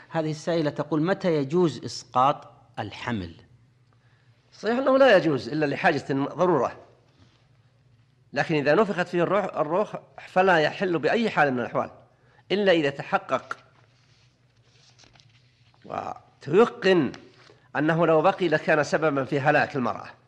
هذه السائلة تقول: متى يجوز إسقاط الحمل؟ صحيح أنه لا يجوز إلا لحاجة ضرورة، لكن إذا نفخت فيه الروح فلا يحل بأي حال من الأحوال إلا إذا تحقق وتيقن أنه لو بقي لكان سببا في هلاك المرأة.